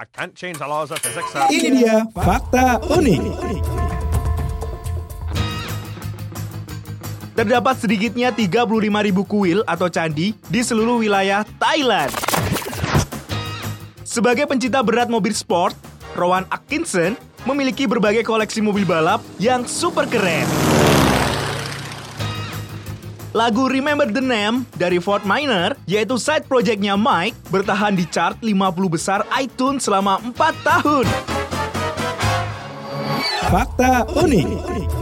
I can't change the laws of physics. Ini dia fakta unik. Terdapat sedikitnya 35.000 kuil atau candi di seluruh wilayah Thailand. Sebagai pencinta berat mobil sport, Rowan Atkinson memiliki berbagai koleksi mobil balap yang super keren. Lagu Remember the Name dari Fort Minor, yaitu side project-nya Mike, bertahan di chart 50 besar iTunes selama 4 tahun. Fakta unik.